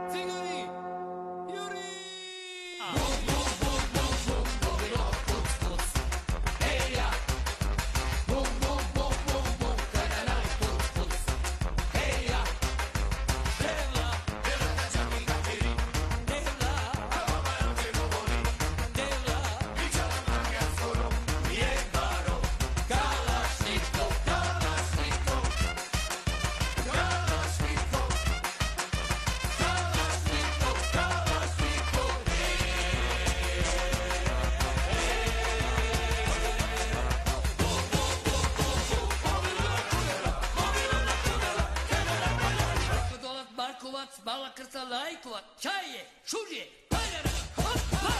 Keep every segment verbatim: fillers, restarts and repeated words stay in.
Bala krca lajkova, čaje, šužje, paljara, hop, hop!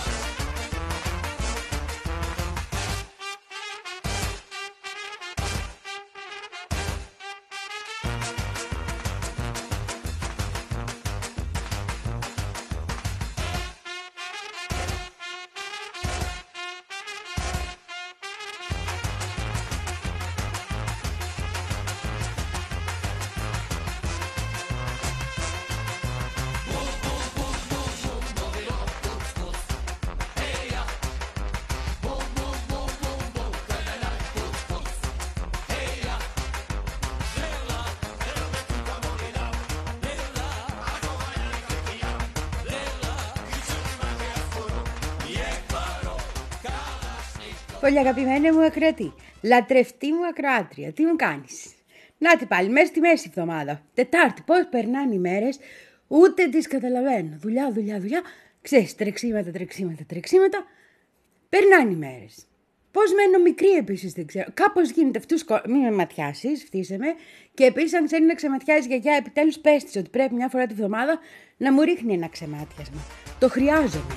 Πολύ αγαπημένη μου ακροατή, λατρευτή μου ακροάτρια, τι μου κάνεις? Να τι πάλι, μέσα στη μέση εβδομάδα, Τετάρτη, πώς περνάνε οι μέρες, ούτε τις καταλαβαίνω. Δουλειά, δουλειά, δουλειά, ξέρεις, τρεξίματα, τρεξίματα, τρεξίματα, περνάνε οι μέρες. Πώς μένω μικρή επίσης δεν ξέρω. Κάπως γίνεται αυτούς, μην με ματιάσεις, φτύσε με. Και επίσης αν ξέρει να ξεματιάζει η γιαγιά, επιτέλους πες της ότι πρέπει μια φορά τη βδομάδα να μου ρίχνει ένα ξεμάτιασμα. Το χρειάζομαι.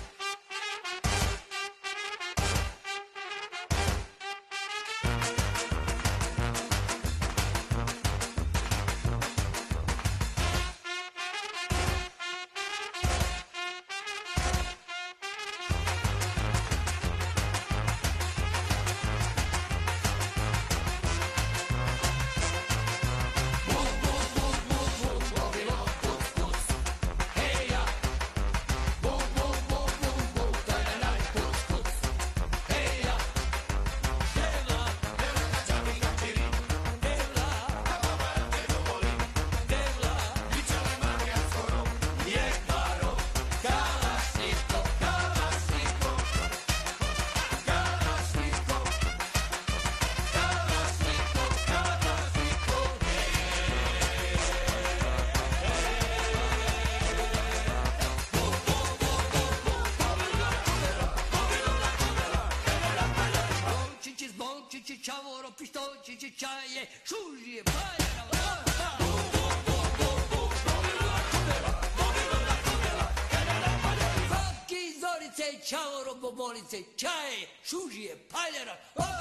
Ciao, bobolice, čaje, šužije, paljara.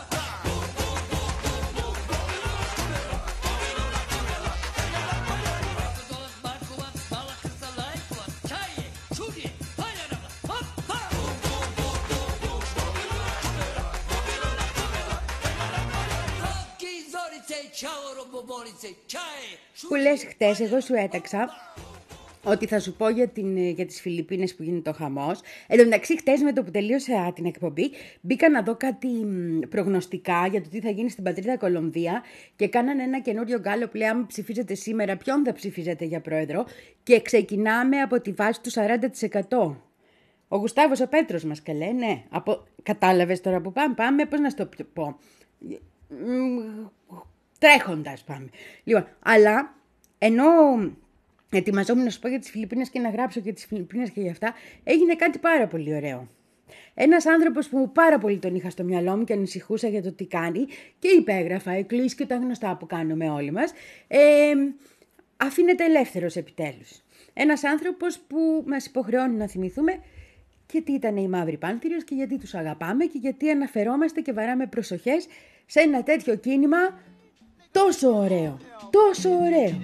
Markovac, bala krca lajkova, čaje, šužije, paljara. Roki, zorice, čao, bobolice, čaje, šužije. Που λες χτες, εγώ σου έταξα ότι θα σου πω για, την, για τις Φιλιππίνες που γίνεται ο χαμός. Εν τω μεταξύ, χτες με το που τελείωσα την εκπομπή, μπήκα να δω κάτι προγνωστικά για το τι θα γίνει στην πατρίδα Κολομβία και κάνανε ένα καινούριο γκάλο που λέει: αν ψηφίζετε σήμερα, ποιον θα ψηφίζετε για πρόεδρο. Και ξεκινάμε από τη βάση του σαράντα τοις εκατό. Ο Γουστάβος ο Πέτρος μας καλέ, ναι. Από... Κατάλαβες τώρα που πάμε, πάμε, πώς να στο πω. Τρέχοντας πάμε. Λοιπόν, αλλά ενώ ετοιμαζόμουν να σου πω για τις Φιλιππίνες και να γράψω για τις Φιλιππίνες και για αυτά, έγινε κάτι πάρα πολύ ωραίο. Ένας άνθρωπος που πάρα πολύ τον είχα στο μυαλό μου και ανησυχούσα για το τι κάνει και υπέγραφα, εκκλήσεις και τα γνωστά που κάνουμε όλοι μας, ε, αφήνεται ελεύθερος επιτέλους. Ένας άνθρωπος που μας υποχρεώνει να θυμηθούμε γιατί ήταν οι Μαύροι Πάνθυρες και γιατί τους αγαπάμε και γιατί αναφερόμαστε και βαράμε προσοχές σε ένα τέτοιο κίνημα τόσο ωραίο, τόσο ωραίο.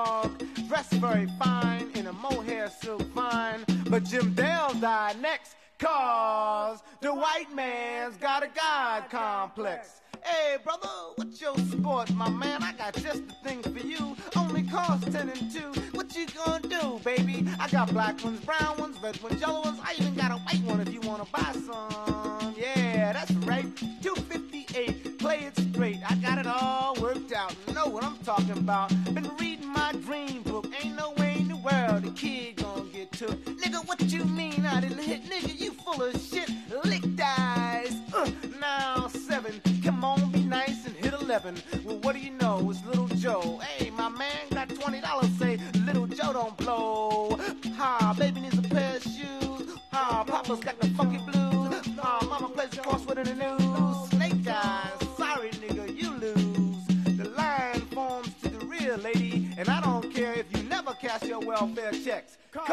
But Jim Dale died next. cause the white man's got a God complex. Hey, brother, what's your sport, my man? I got just the thing for you. Only cost ten and two. What you gonna do, baby? I got black ones, brown ones, red ones, yellow ones. I even got a white one if you wanna buy some. Yeah, that's right. two fifty-eight. Play it straight. I got it all worked out. Know what I'm talking about. Been reading my dream book. Ain't no way in the world a kid gonna get took. Nigga, what you mean I didn't hit? Nigga, you full of shit. Lick dies. Uh, now seven. Come on, be nice and hit eleven. Well, what do you know? It's Little Joe. Hey, my man got twenty dollars. Say, Little Joe don't blow. Ha, baby needs a pair of shoes. Ha, Papa's got the funky blues. Ha, Mama plays the crossword in the news. Snake eyes. Sorry, nigga, you lose. The line forms to the real lady. And I don't care if you never cash your welfare checks.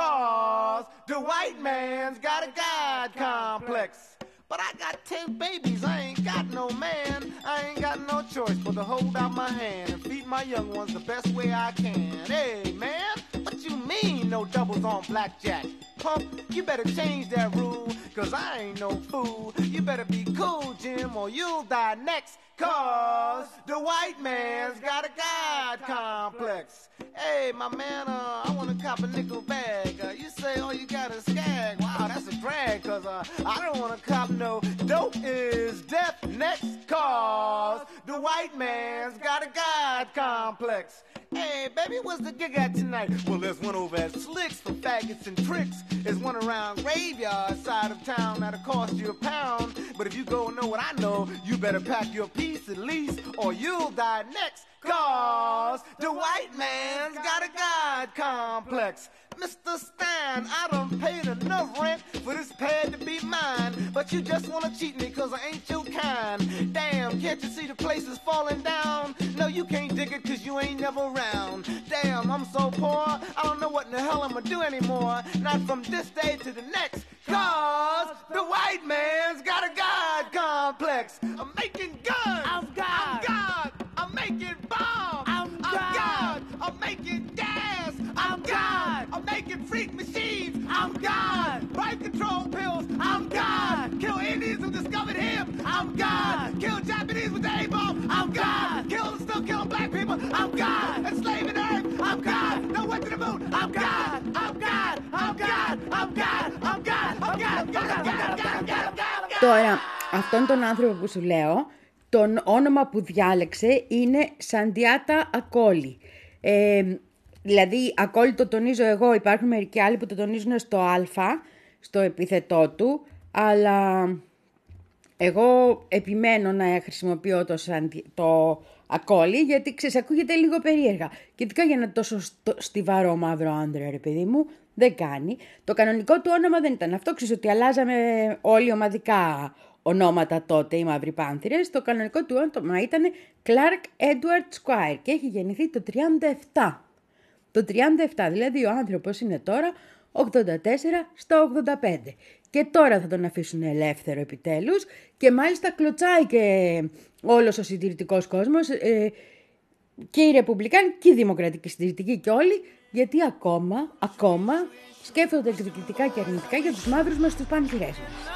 Cause the white man's got a God complex. But I got ten babies, I ain't got no man. I ain't got no choice but to hold out my hand and feed my young ones the best way I can. Hey, man, what you mean no doubles on blackjack? Pump, you better change that rule, cause I ain't no fool. You better be cool, Jim, or you'll die next. Cause the white man's got a God complex. Hey, my man, uh, I wanna cop a nickel bag. Uh, you say all you got is skag. Wow, that's a drag, cause uh, I don't wanna cop no dope is death next. Cause the white man's got a God complex. Hey, baby, what's the gig at tonight? Well, there's one over at Slicks for faggots and tricks. There's one around Graveyard side of town that'll cost you a pound. But if you go know what I know, you better pack your piece at least, or you'll die next. Cause the white man's got a God complex. Mister Stein, I done paid enough rent for this pad to be mine. But you just wanna cheat me cause I ain't your kind. Damn, can't you see the place is falling down? No, you can't dig it cause you ain't never around. Damn, I'm so poor, I don't know what in the hell I'ma do anymore. Not from this day to the next. Cause the white man's got a God complex. I'm making guns. I'm God. I'm God. I'm making bombs. I'm God. I'm God. I'm making gas. I'm God. I'm making freak machines. I'm God. Birth control pills. I'm God. Kill Indians who discovered him. I'm God. Kill Japanese with the A-bomb. I'm God. Kill still killing black people. I'm God. Enslaving earth. I'm God. No way to the moon. I'm God. I'm God. I'm God. I'm God. I'm God. I'm God. I'm God. I'm God. I'm God. I'm God. Τώρα, αυτόν τον άνθρωπο που σου λέω, το όνομα που διάλεξε είναι Σαντιάτα Ακόλη. Ε, δηλαδή, Ακόλη το τονίζω εγώ, υπάρχουν μερικοί άλλοι που το τονίζουν στο α, στο επίθετό του, αλλά εγώ επιμένω να χρησιμοποιώ το, Σαντι... το Ακόλη, γιατί ξέρεις, ακούγεται λίγο περίεργα. Και ειδικά για ένα τόσο στιβαρό μαύρο άντρα, ρε παιδί μου, δεν κάνει. Το κανονικό του όνομα δεν ήταν αυτό, ξέρεις ότι αλλάζαμε όλοι ομαδικά ονόματα τότε, οι Μαύροι Πάνθηρες. Το κανονικό του όνομα ήταν Clark Edward Squire και έχει γεννηθεί το τριάντα επτά. Το τριάντα επτά, δηλαδή ο άνθρωπος είναι τώρα ογδόντα τέσσερα στα ογδόντα πέντε. Και τώρα θα τον αφήσουν ελεύθερο επιτέλους και μάλιστα κλωτσάει και όλος ο συντηρητικός κόσμος, ε, και οι Ρεπουμπλικάνοι και οι Δημοκρατικοί συντηρητικοί και όλοι, γιατί ακόμα, ακόμα σκέφτονται εκδικητικά και αρνητικά για τους μαύρους μας τους πάνθηρες μας.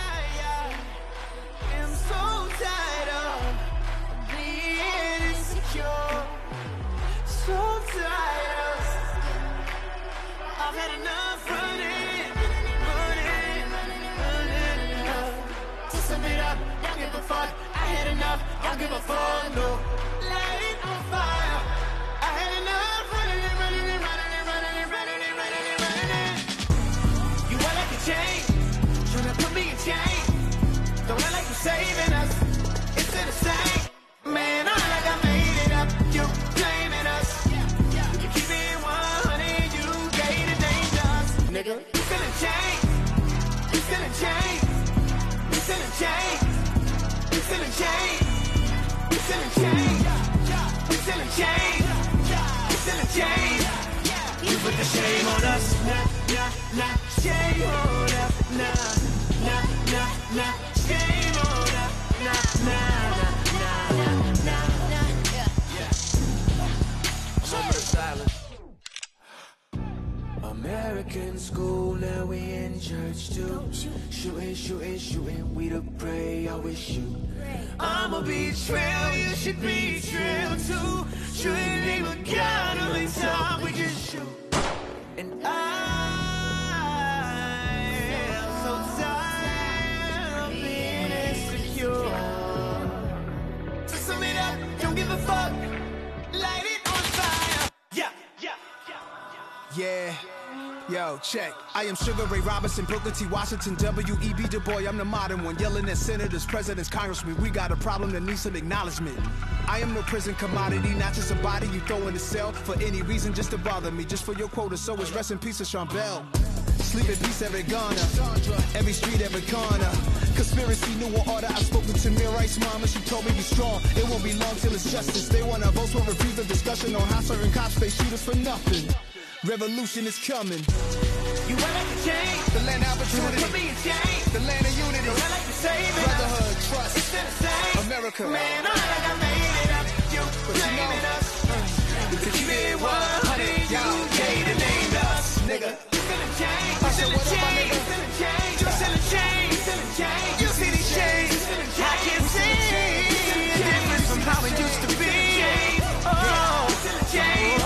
Don't give a fuck, no. Light it on fire. I had enough running and running and running and running and running and running and running and you want like a chain, trying to put me in chains. Don't act like you're saving us. It's in the same. Man, I like I made it up. You blaming us. You keep it one hundred, you gay to dangerous. Nigga, you still in chains. You still in chains. You still in chains. You still in chains. You still in chains. You still in chains. You still in chains. You put the shame on us. Nah, nah, nah. Shame on us. Nah, nah, nah, nah. Shame on us. Nah, nah, nah, nah, nah, nah. Yeah. Moment of silence. American school, now we in church too. Shooting, shooting, shooting, we the pray, always shoot. I'm a beach trail, you should be trail too. Shooting name of God, only time we just shoot. And I am so tired of being insecure. So sum it up, don't give a fuck. Light it on fire. Yeah, yeah, yeah, yeah. Yeah. Yo, check. I am Sugar Ray Robinson, Booker T. Washington, W E B Du Bois. I'm the modern one, yelling at senators, presidents, congressmen. We got a problem that needs some acknowledgement. I am no prison commodity, not just a body you throw in the cell for any reason, just to bother me, just for your quota. So it's rest in peace of Sean Bell. Sleep in peace, every Ghana, every street, every corner. Conspiracy, new order. I've spoken to Mir Rice's mama, she told me be strong. It won't be long till it's justice. They wanna vote for reviews of discussion on how certain cops face shooters for nothing. Revolution is coming. You want like to change the land of opportunity. Put me in change. The land of unity. Don't I like to save it. Brotherhood, trust. It's the same. America. Man, I like I made it up. You blaming us. We could keep it one hundred. Y'all gave and named us. Nigga. You finna change. You finna change. You finna change. You finna change. You finna change. You see these shades. I can see the difference from how it used to be. Oh, change.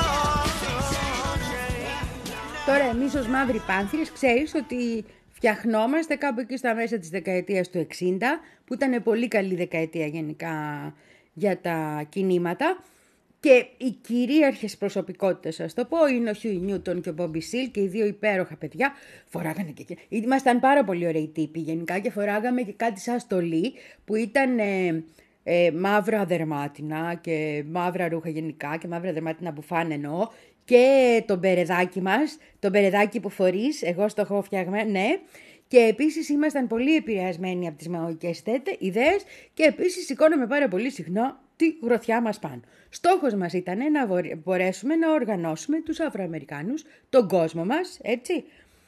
Τώρα εμείς ως Μαύροι Πάνθηρες ξέρεις ότι φτιαχνόμαστε κάπου εκεί στα μέσα της δεκαετίας του εξήντα, που ήταν πολύ καλή δεκαετία γενικά για τα κινήματα, και οι κυρίαρχες προσωπικότητες, ας το πω, είναι ο Χιούι Νιούτον και ο Μπόμπι Σιλ, και οι δύο υπέροχα παιδιά φοράγανε και... Ήμασταν πάρα πολύ ωραίοι τύποι γενικά και φοράγαμε και κάτι σαν στολή που ήταν... Ε, ε, μαύρα δερμάτινα και μαύρα ρούχα γενικά και μαύρα δερμάτινα μπουφάν εννοώ, και το μπερεδάκι μας, το μπερεδάκι που φορείς, εγώ στο έχω φτιαγμένο, ναι. Και επίσης ήμασταν πολύ επηρεασμένοι από τις μαγικές ιδέες και επίσης σηκώναμε πάρα πολύ συχνά τη γροθιά μας πάνω. Στόχος μας ήταν να μπορέσουμε να οργανώσουμε τους Αφροαμερικάνους, τον κόσμο μας, έτσι,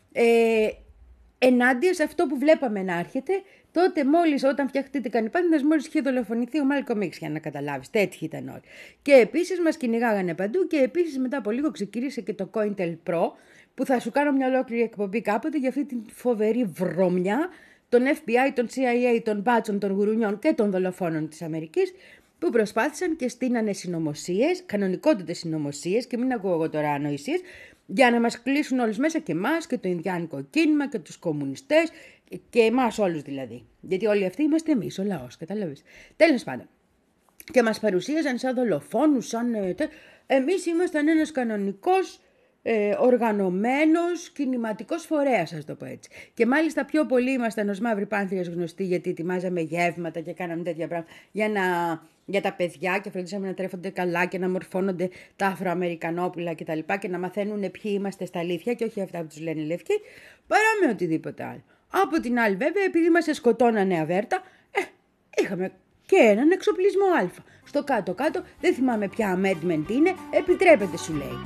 ε, ενάντια σε αυτό που βλέπαμε να έρχεται. Τότε μόλις όταν φτιαχτείτε κανιπάντες, μόλις είχε δολοφονηθεί ο Μάλκομ Ιξ, για να καταλάβεις, τέτοιοι ήταν όλοι. Και επίσης μας κυνηγάγανε παντού και επίσης μετά από λίγο ξεκίνησε και το COINTELPRO, που θα σου κάνω μια ολόκληρη εκπομπή κάποτε για αυτή την φοβερή βρωμιά των Εφ Μπι Άι, των Σι Άι Έι, των μπάτσων, των γουρουνιών και των δολοφόνων της Αμερικής, που προσπάθησαν και στείνανε συνωμοσίες, κανονικότητες συνωμοσίες, και μην ακούω εγώ τώρα ανοησίες, για να μας κλείσουν όλους μέσα, και εμάς και το Ινδιάνικο κίνημα και τους κομμουνιστές και εμάς όλους δηλαδή. Γιατί όλοι αυτοί είμαστε εμείς, ο λαός, κατάλαβες. Τέλος πάντων. Και μας παρουσίαζαν σαν δολοφόνους, σαν... Ε, τε... Εμείς ήμασταν ένας κανονικός, ε, οργανωμένος, κινηματικός φορέας, ας το πω έτσι. Και μάλιστα πιο πολύ ήμασταν ως Μαύροι Πάνθηρες γνωστοί, γιατί ετοιμάζαμε γεύματα και κάναμε τέτοια πράγματα για, να, για τα παιδιά, και φροντίσαμε να τρέφονται καλά και να μορφώνονται τα Αφροαμερικανόπουλα κτλ. Και, και να μαθαίνουν ποιοι είμαστε στα αλήθεια και όχι αυτά που τους λένε λευκοί, παρά με οτιδήποτε άλλο. Από την άλλη, βέβαια, επειδή μας σκοτώνανε αβέρτα, ε, είχαμε και έναν εξοπλισμό Α. Στο κάτω-κάτω, δεν θυμάμαι ποια amendment είναι, επιτρέπεται σου λέει.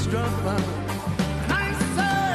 struck by. And I say,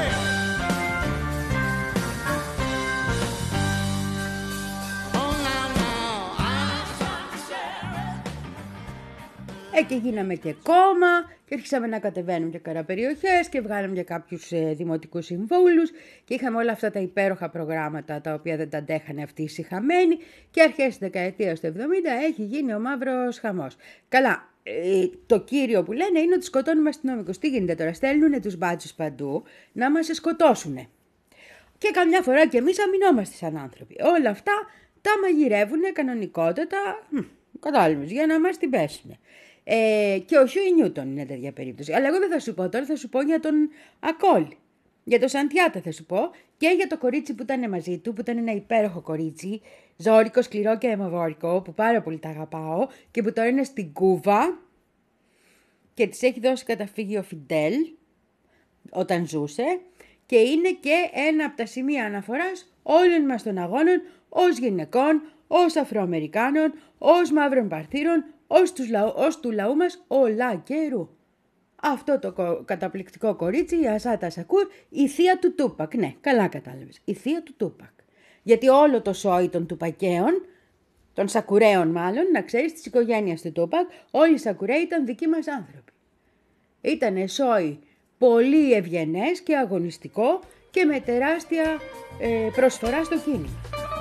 oh now now, I'm trying to share it. Ε, και γίναμε και κόμμα και αρχίσαμε να κατεβαίνουμε και καρά περιοχές και βγάλαμε και κάποιους ε, δημοτικούς συμβούλους και είχαμε όλα αυτά τα υπέροχα προγράμματα τα οποία δεν τα αντέχανε αυτοί οι σιχαμένοι και αρχές της δεκαετίας του εβδομήντα έχει γίνει ο μαύρος χαμός. Καλά, ε, το κύριο που λένε είναι ότι σκοτώνουμε αστυνομικούς. Τι γίνεται τώρα, στέλνουν τους μπάτσους παντού να μας σκοτώσουν. Και καμιά φορά και εμείς αμυνόμαστε σαν άνθρωποι. Όλα αυτά τα μαγειρεύουν κανονικότατα, κατάλαβες, για να μας την πέσουν. Ε, και ο Χιούι Νιούτον είναι τέτοια περίπτωση. Αλλά εγώ δεν θα σου πω τώρα, θα σου πω για τον Ακόλ. Για τον Σαντιάτα θα σου πω και για το κορίτσι που ήταν μαζί του, που ήταν ένα υπέροχο κορίτσι, ζώρικο, σκληρό και αιμοβόρικο, που πάρα πολύ τα αγαπάω και που τώρα είναι στην Κούβα και της έχει δώσει καταφύγιο ο Φιντέλ όταν ζούσε και είναι και ένα από τα σημεία αναφοράς όλων μας των αγώνων ως γυναικών, ως Αφροαμερικάνων, ως μαύρων παρθύρων, ως, τους λαού, ως του λαού μας ολάκερου. Αυτό το κο, καταπληκτικό κορίτσι, η Ασάτα Σακούρ, η θεία του Τούπακ. Ναι, καλά κατάλαβες. Η θεία του Τούπακ. Γιατί όλο το σόι των Τουπακαίων, των Σακουραίων μάλλον, να ξέρεις, της οικογένειας του Τούπακ, όλοι οι Σακουραίοι ήταν δικοί μας άνθρωποι. Ήτανε σόι πολύ ευγενές και αγωνιστικό και με τεράστια ε, προσφορά στο κίνημα.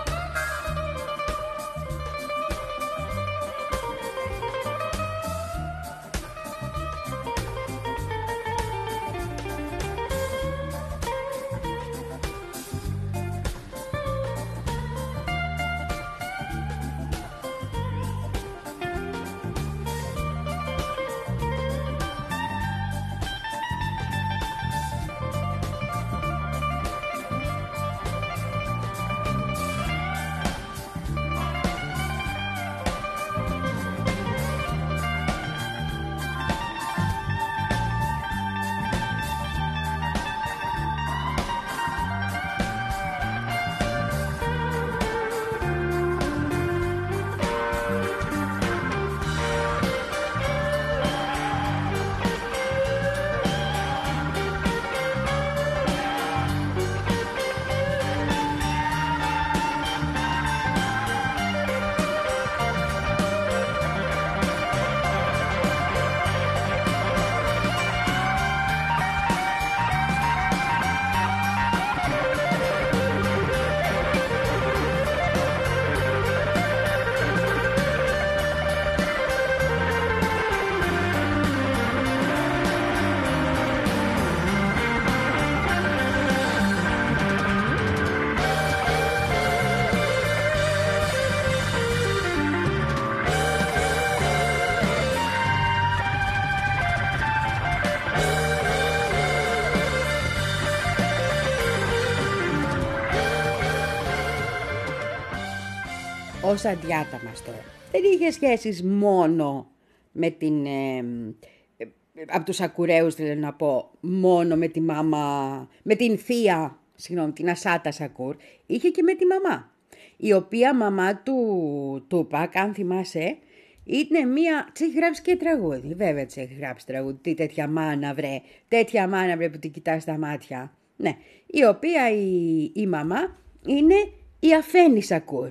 Ο Σαντιάτα μας τώρα δεν είχε σχέσεις μόνο με την, ε, ε, από τους Σακουραίους θέλω να πω, μόνο με τη μάμα, με την θεία, συγγνώμη, την Ασάτα Σακούρ, είχε και με τη μαμά, η οποία μαμά του Τούπακ, αν θυμάσαι, είναι μία, της έχει γράψει και τραγούδι, βέβαια της έχει γράψει τραγούδι, τι τέτοια μάνα βρε, τέτοια μάνα βρε που την κοιτάς στα μάτια, ναι, η οποία η, η μαμά είναι η Αφένη Σακούρ.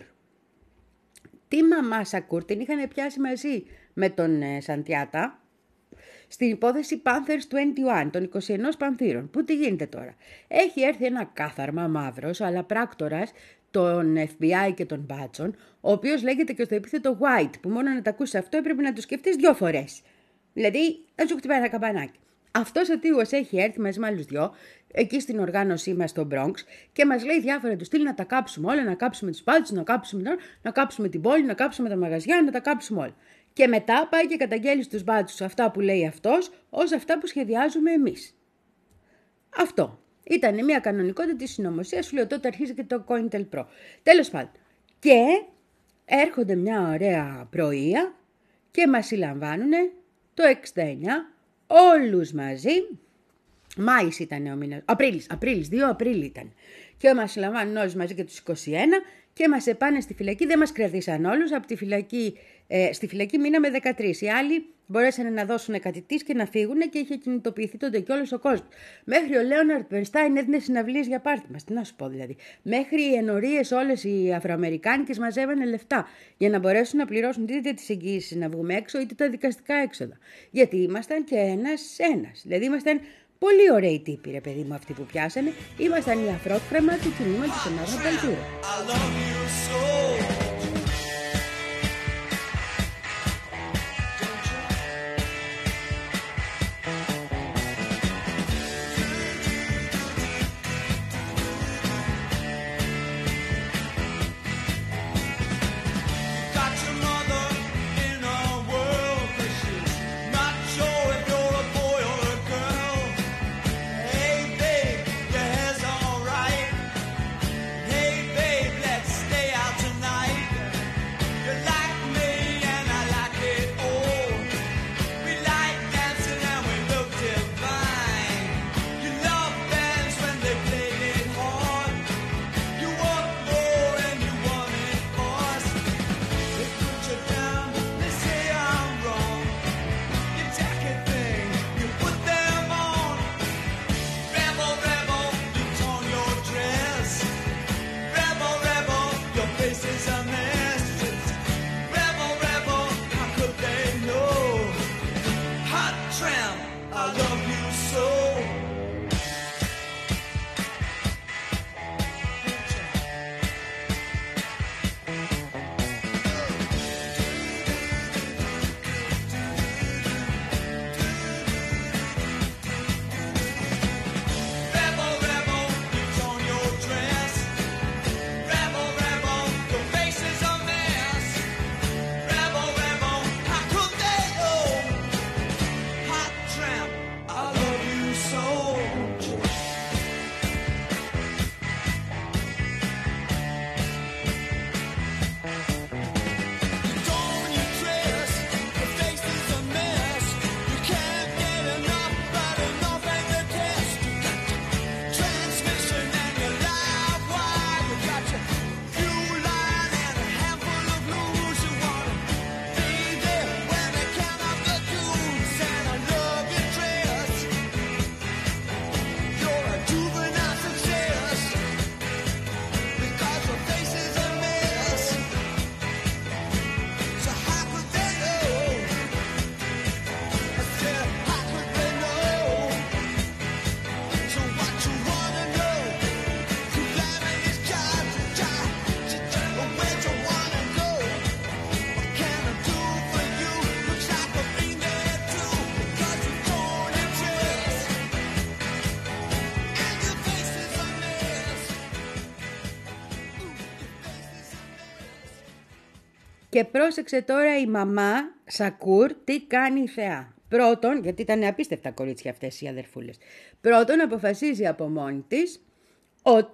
Τη μαμά Σακούρ την είχαν πιάσει μαζί με τον ε, Σαντιάτα στην υπόθεση Panthers είκοσι ένα, των είκοσι ένα πανθύρων. Πού τι γίνεται τώρα. Έχει έρθει ένα κάθαρμα μαύρος, αλλά πράκτορας των εφ μπι άι και των μπάτσων, ο οποίος λέγεται και στο επίθετο White, που μόνο να τα ακούσει αυτό έπρεπε να το σκεφτείς δυο φορές. Δηλαδή, να σου χτυπάει ένα καμπανάκι. Αυτός ο τύπος έχει έρθει μαζί με άλλους δυο, εκεί στην οργάνωσή μας στο Bronx και μας λέει διάφορα του στυλ να τα κάψουμε όλα, να κάψουμε τους μπάτσους, να κάψουμε, να κάψουμε την πόλη, να κάψουμε τα μαγαζιά, να τα κάψουμε όλα. Και μετά πάει και καταγγέλει στους μπάτσους αυτά που λέει αυτός ως αυτά που σχεδιάζουμε εμείς. Αυτό. Ήταν μια κανονικότητα της συνωμοσίας, σου λέω τότε αρχίζει και το COINTELPRO. Τέλος πάντων. Και έρχονται μια ωραία πρωία και μας συλλαμβάνουν το εξήντα εννιά όλους μαζί. Μάης ήταν ο μήνας, Απρίλης, Απρίλης, δύο Απρίλη ήταν. Και μας συλλαμβάνουν όλους μαζί και τους είκοσι ένα και μας επάνε στη φυλακή, δεν μας κρατήσαν όλους, από τη φυλακή, ε, στη φυλακή μείναμε δεκατρείς. Οι άλλοι μπορέσανε να δώσουν κάτι της και να φύγουν και είχε κινητοποιηθεί τότε και όλος ο κόσμος. Μέχρι ο Λέοναρντ Μπερνστάιν έδινε συναυλίες για πάρτι μας. Τι να σου πω δηλαδή. Μέχρι οι ενορίες όλες οι Αφροαμερικάνικες μαζεύανε λεφτά για να μπορέσουν να πληρώσουν είτε τις εγγύησεις να βγούμε έξω είτε τα δικαστικά έξοδα. Γιατί ήμασταν και ένας-ένας. Δηλαδή ήμασταν πολύ ωραίοι τύποι, ρε παιδί μου, αυτοί που πιάσανε. Ήμασταν οι αφρόκρεμα του κινήματος των Άγνων Παλτούρων. Και πρόσεξε τώρα η μαμά Σακούρ τι κάνει η θεά. Πρώτον, γιατί ήταν απίστευτα κορίτσια αυτές οι αδερφούλες. Πρώτον, αποφασίζει από μόνη της ότι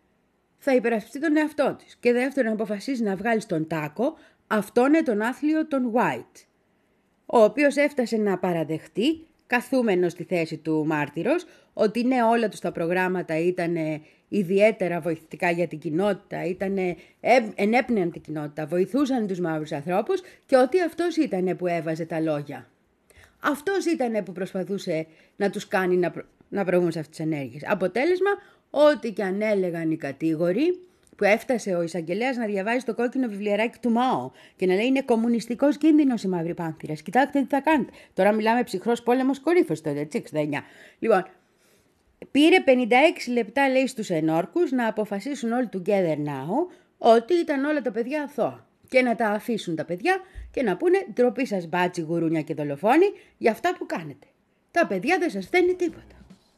θα υπερασπιστεί τον εαυτό της. Και δεύτερον, αποφασίζει να βγάλει στον τάκο αυτόν τον άθλιο τον White, ο οποίος έφτασε να παραδεχτεί, καθούμενος στη θέση του μάρτυρος, ότι ναι, όλα τους τα προγράμματα ήταν ιδιαίτερα βοηθητικά για την κοινότητα, ήταν, ενέπνεαν την κοινότητα, βοηθούσαν τους μαύρους ανθρώπους και ότι αυτός ήταν που έβαζε τα λόγια. Αυτός ήταν που προσπαθούσε να τους κάνει να, προ... να προβούν σε αυτές τις ενέργειες. Αποτέλεσμα, ό,τι και αν έλεγαν οι κατήγοροι, που έφτασε ο εισαγγελέας να διαβάζει το κόκκινο βιβλιαράκι του Μάο και να λέει είναι κομμουνιστικός κίνδυνος οι μαύροι πάνθυρες. Κοιτάξτε τι θα κάνετε. Τώρα μιλάμε ψυχρός πόλεμος κορύφος τότε, έτσι, εξήντα εννιά. Λοιπόν, πήρε πενήντα έξι λεπτά, λέει, στους ενόρκους να αποφασίσουν all together now ότι ήταν όλα τα παιδιά αθώα. Και να τα αφήσουν τα παιδιά και να πούνε ντροπή σας μπάτσι, γουρούνια και δολοφόνοι για αυτά που κάνετε. Τα παιδιά δεν σας φταίνει τίποτα.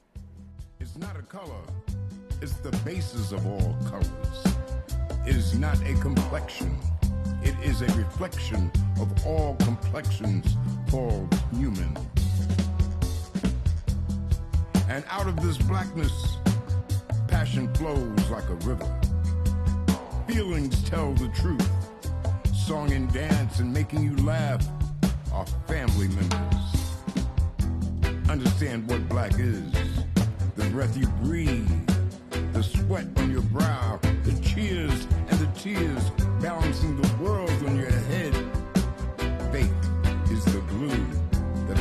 It's not a color, it's the basis of all colors. It is not a complexion, it is a reflection of all complexions called human. And out of this blackness, passion flows like a river. Feelings tell the truth. Song and dance and making you laugh are family members. Understand what black is. The breath you breathe, the sweat on your brow, the cheers and the tears balancing the world on your head. Faith is the glue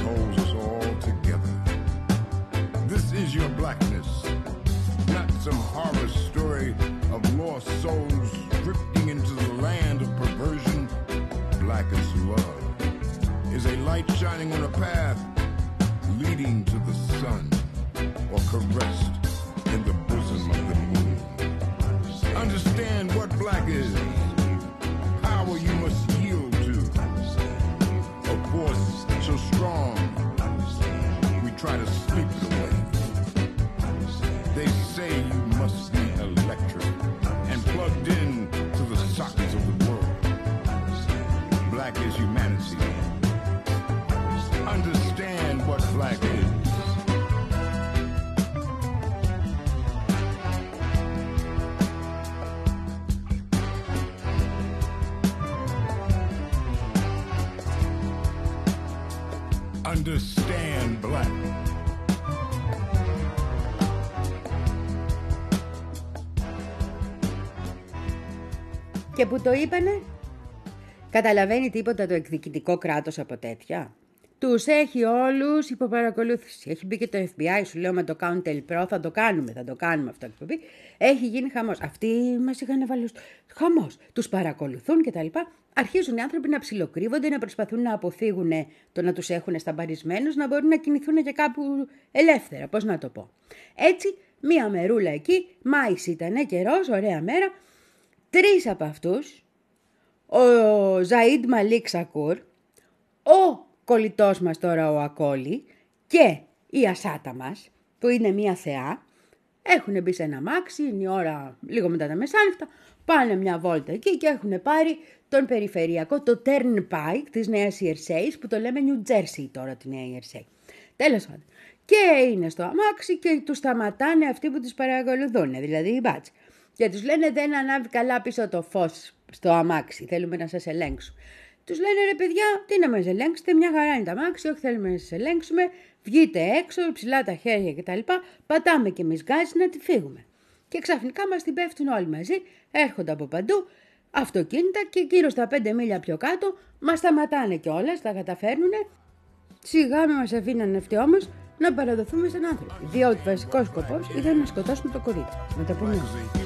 holds us all together. This is your blackness, not some horror story of lost souls drifting into the land of perversion. Black as love is a light shining on a path leading to the sun, or caressed in the bosom of the moon. Understand what black is. Power you must yield to. A force so strong, we try to sleep it away. They say you must be electric and plugged in to the sockets of the world. Black is humanity. Understand what black is. Understand black. Και που το είπανε, καταλαβαίνει τίποτα το εκδικητικό κράτος από τέτοια? Τους έχει όλους υποπαρακολούθηση. Έχει μπει και το εφ μπι άι, σου λέω με το COINTELPRO, θα το κάνουμε, θα το κάνουμε αυτό εκπομπή. Έχει γίνει χαμός. Αυτοί μας είχαν βάλει χαμός. Τους παρακολουθούν κτλ. Αρχίζουν οι άνθρωποι να ψιλοκρύβονται, να προσπαθούν να αποφύγουν το να τους έχουν σταμπαρισμένους, να μπορούν να κινηθούν και κάπου ελεύθερα, πώς να το πω. Έτσι, μία μερούλα εκεί, Μάης ήτανε, καιρός, ωραία μέρα. Τρεις από αυτούς, ο Ζαΐντ Μαλίκ Σακούρ, ο κολλητός μας τώρα ο Ακόλη και η Ασάτα μας, που είναι μία θεά, έχουν μπει σε ένα αμάξι, είναι η ώρα λίγο μετά τα μεσάνυχτα, πάνε μια βόλτα εκεί και έχουν πάρει τον περιφερειακό, το Turnpike της Νέας Ιερσέης, που το λέμε New Jersey τώρα τη Νέα Ιερσέη. Τέλος πάντων. Και είναι στο αμάξι και τους σταματάνε αυτοί που τους παρακολουθούν, δηλαδή οι μπάτσι. Και τους λένε δεν ανάβει καλά πίσω το φως στο αμάξι, θέλουμε να σας ελέγξουμε. Τους λένε ρε παιδιά, τι να μας ελέγξετε, μια χαρά είναι τα αμάξι, όχι θέλουμε να σας ελέγξουμε, βγείτε έξω, ψηλά τα χέρια κτλ. Πατάμε και εμείς γκάζι να τη φύγουμε. Και ξαφνικά μας την πέφτουν όλοι μαζί, έρχονται από παντού αυτοκίνητα και γύρω στα πέντε μίλια πιο κάτω μας σταματάνε κιόλας, τα καταφέρνουνε. Σιγά με μας αφήνανε αυτοί όμως να παραδοθούμε στον άνθρωπο. Διότι βασικός σκοπός ήταν να σκοτώσουμε το κορίτσι. Να τα πούμε.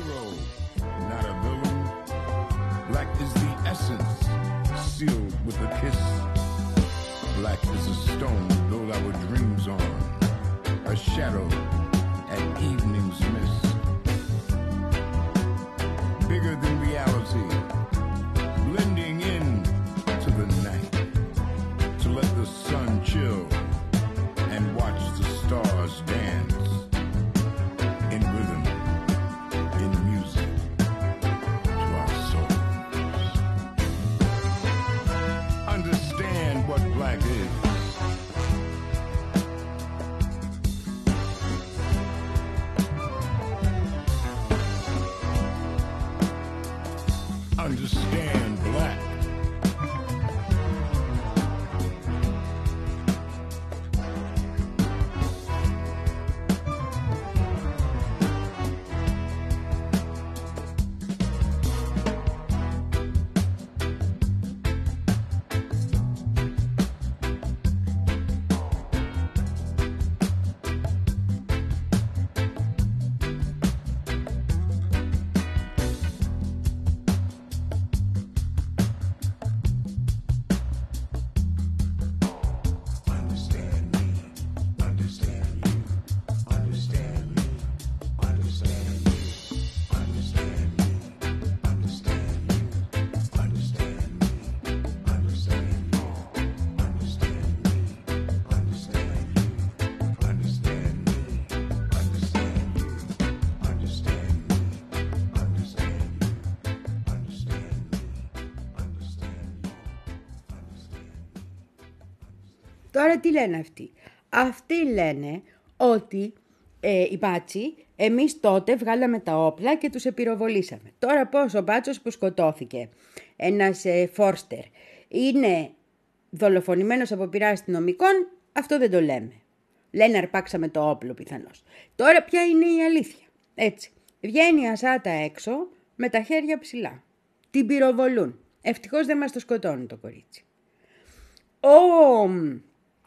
Black is the essence, sealed with a kiss. Black is a stone we build our dreams on, a shadow at evening's mist. Bigger than reality, blending in to the night, to let the sun chill and watch the stars dance in rhythm, in music, to our souls. Understand what black is. Understand black. Τώρα τι λένε αυτοί? Αυτοί λένε ότι ε, οι μπάτσοι, εμείς τότε βγάλαμε τα όπλα και τους επιροβολήσαμε. Τώρα πώς ο μπάτσος που σκοτώθηκε, ένας ε, Φόρστερ, είναι δολοφονημένος από πειρά αστυνομικών, αυτό δεν το λέμε. Λένε αρπάξαμε το όπλο πιθανώς. Τώρα ποια είναι η αλήθεια? Έτσι, βγαίνει η Ασάτα έξω με τα χέρια ψηλά. Την πυροβολούν. Ευτυχώς δεν μας το σκοτώνουν το κορίτσι. Ο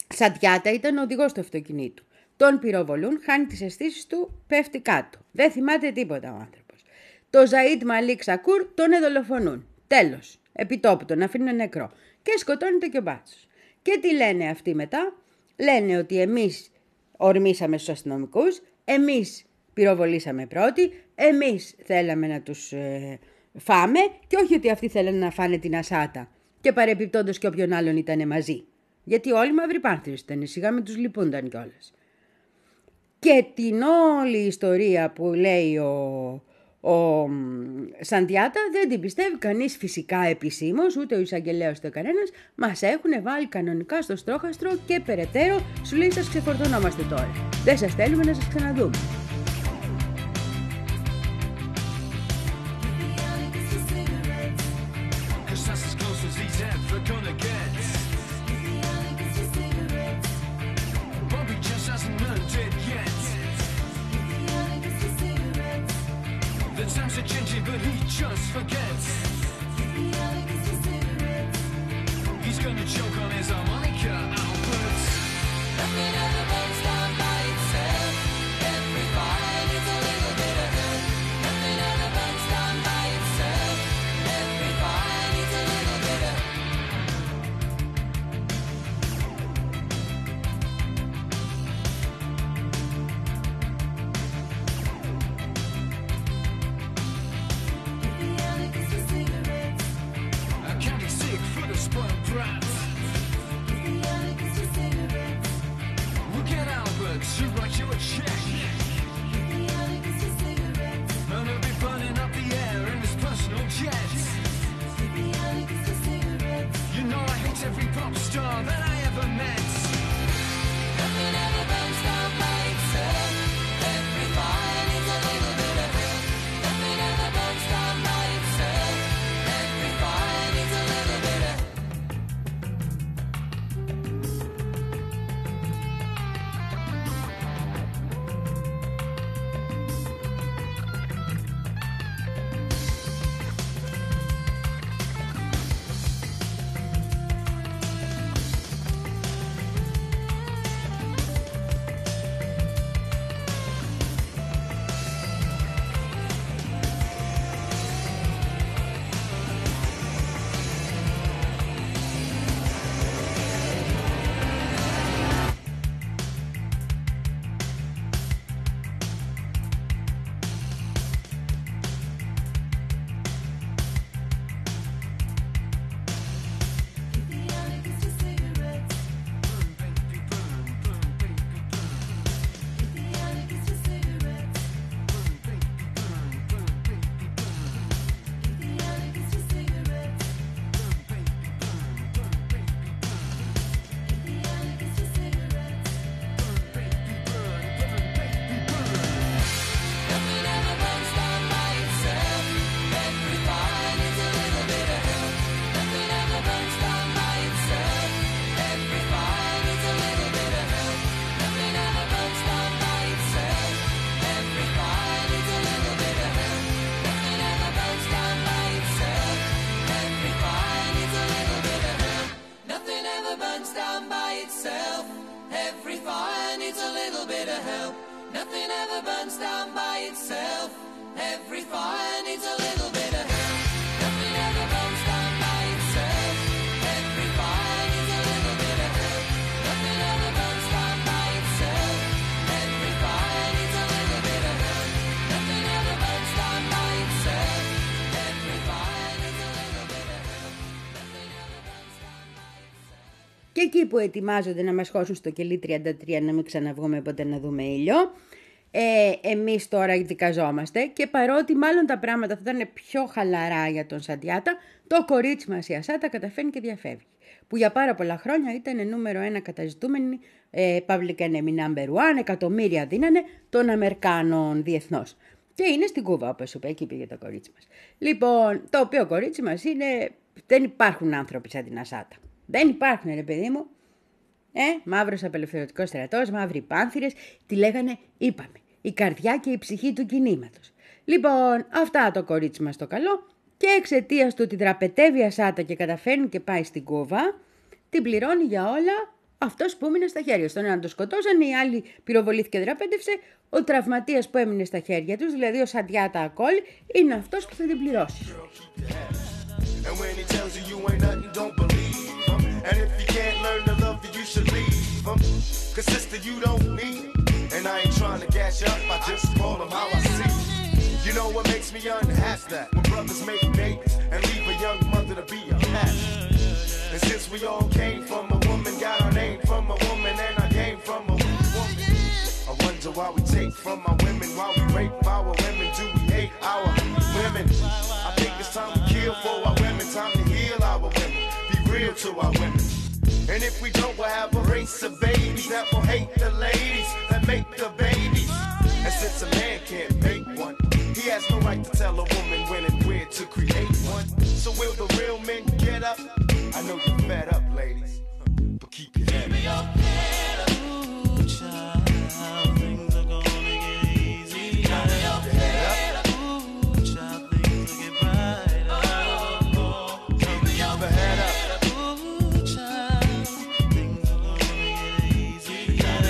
Σαντιάτα ήταν ο οδηγός του αυτοκινήτου. Τον πυροβολούν, χάνει τις αισθήσεις του, πέφτει κάτω. Δεν θυμάται τίποτα ο άνθρωπος. Το Ζαΐντ Μαλίκ Σακούρ τον εδολοφονούν. Τέλος. Επιτόπου τον αφήνουν νεκρό. Και σκοτώνεται και ο μπάτσος. Και τι λένε αυτοί μετά? Λένε ότι εμείς ορμήσαμε στους αστυνομικούς, εμείς πυροβολήσαμε πρώτοι, εμείς θέλαμε να τους ε, φάμε και όχι ότι αυτοί θέλανε να φάνε την Ασάτα και παρεπιπτόντως και όποιον άλλον ήταν μαζί. Γιατί όλοι μαύροι πάνθυρες ήταν, σιγά μην τους λυπούνταν κιόλας. Και την όλη ιστορία που λέει ο, ο Σαντιάτα δεν την πιστεύει κανείς φυσικά επισήμως, ούτε ο εισαγγελέος ούτε κανένας. Μας έχουν βάλει κανονικά στο στρόχαστρο και περαιτέρω σου λέει σας ξεφορτωνόμαστε τώρα. Δεν σας θέλουμε να σας ξαναδούμε. Times are changing, but he just forgets. He's gonna choke on his harmonica outputs. Nothing ever burns down by itself. Every fire needs a little bit of help. Nothing ever burns down by itself. Every fire needs a little bit of to write you a check. And he'll be burning up the air in his personal jet. You know I hate every pop star that I ever met. Nothing ever burns down by itself. Every fire needs a little bit of help. Nothing ever burns down by itself. Every fire needs a little bit of help. Nothing ever burns down by itself. Every fire needs a little bit of help. Nothing ever burns down by itself. Every fire needs a little bit of help. Nothing ever burns down by itself. Every fire needs a little bit of help. Nothing ever burns down by itself. Every fire needs a little bit of help. Nothing ever burns down by itself. Και εκεί που ετοιμάζονται να μας χώσουν στο κελί τριάντα τρία να μην ξαναβγούμε ποτέ να δούμε ήλιο, ε, εμείς τώρα δικαζόμαστε και παρότι μάλλον τα πράγματα θα ήταν πιο χαλαρά για τον Σαντιάτα, το κορίτσι μας η Ασάτα καταφέρνει και διαφεύγει. Που για πάρα πολλά χρόνια ήταν νούμερο ένα καταζητούμενη, ε, public enemy number one, εκατομμύρια δίνανε των Αμερικάνων διεθνώς. Και είναι στην Κούβα, όπως είπα, εκεί πήγε το κορίτσι μας. Λοιπόν, το οποίο κορίτσι μας είναι, δεν υπάρχουν άνθρωποι σαν την Ασάτα. Δεν υπάρχουν, ρε παιδί μου. Ε, μαύρος απελευθερωτικός στρατός, μαύροι πάνθυρες, τη λέγανε, είπαμε, η καρδιά και η ψυχή του κινήματος. Λοιπόν, αυτά το κορίτσι μας το καλό και εξαιτίας του ότι δραπετεύει Ασάτα και καταφέρνει και πάει στην Κούβα, την πληρώνει για όλα αυτός που έμεινε στα χέρια. Στον έναν το σκοτώσανε, η άλλη πυροβολήθηκε, δραπέτευσε. Ο τραυματίας που έμεινε στα χέρια τους, δηλαδή ο Σαντιάτα Ακόλ, είναι αυτός που θα την πληρώσει. And when he tells you you ain't nothing, don't believe him. And if you can't learn to love you, you should leave him. Cause sister, you don't need him. And I ain't trying to gas you up, I just call him how I see him. You know what makes me unhappy? That when brothers make babies and leave a young mother to be a pastor. And since we all came from a woman, got our name from a woman, and I came from a woman. I wonder why we take from our women, why we rape our women, do we hate our women? I think it's time to kill for our women, time to heal our women, be real to our women. And if we don't, we'll have a race of babies that will hate the ladies that make the babies. And since a man can't make one, he has no right to tell a woman when and where to create one. So will the real men get up? I know you're fed up, ladies, but keep your head up. Ooh, child, things are gonna get easy. Ooh, child, things will get brighter. Keep your head up. Ooh, child, things are gonna get easy. Ooh, child,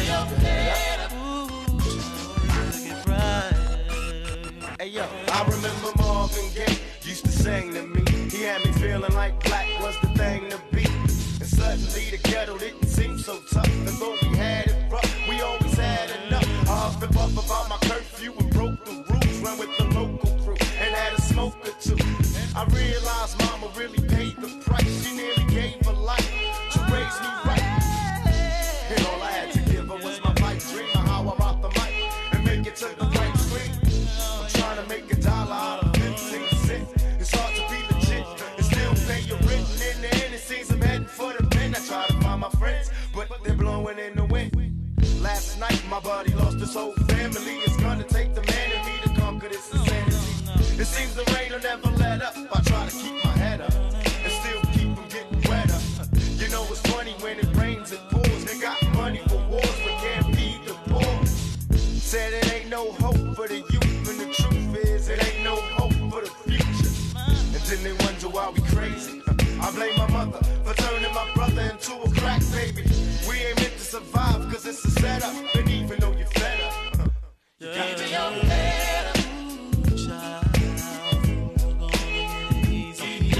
things will get brighter. Hey yo, I remember Marvin Gaye used to sing to me. He had me feeling like black was the thing to be. And suddenly the ghetto didn't seem so tough. And though we had it rough, we always had enough. I huffed and puffed about my curfew and broke the rules. Ran with the local crew and had a smoke or two. I realized mama really paid the price. She nearly gave her life to raise me right. And all I had to give her was my pipe dream of how I rock the mic and make it to the right screen. I'm trying to make a dollar out of fifteen cents. It's hard to be legit and still pay your rent. And in the end, it seems I'm heading for the pen. I try to find my friends, but they're blowing in the wind. Last night, my buddy lost his whole family. It's gonna take the man in me to conquer this insanity. It seems the rain will never let up. I try to keep my head up and still keep from getting wetter. You know it's funny when it rains it pours. They got money for wars but can't feed the poor. Said it ain't no hope for the youth, and the truth is it ain't no hope for the future. And then they wonder why we crazy. I blame my mother for turning my brother into a crack baby. We ain't meant to survive cause it's a setup. And even though you're fed up, you got to your head up. Ooh, child, things are gonna get easy. Ooh,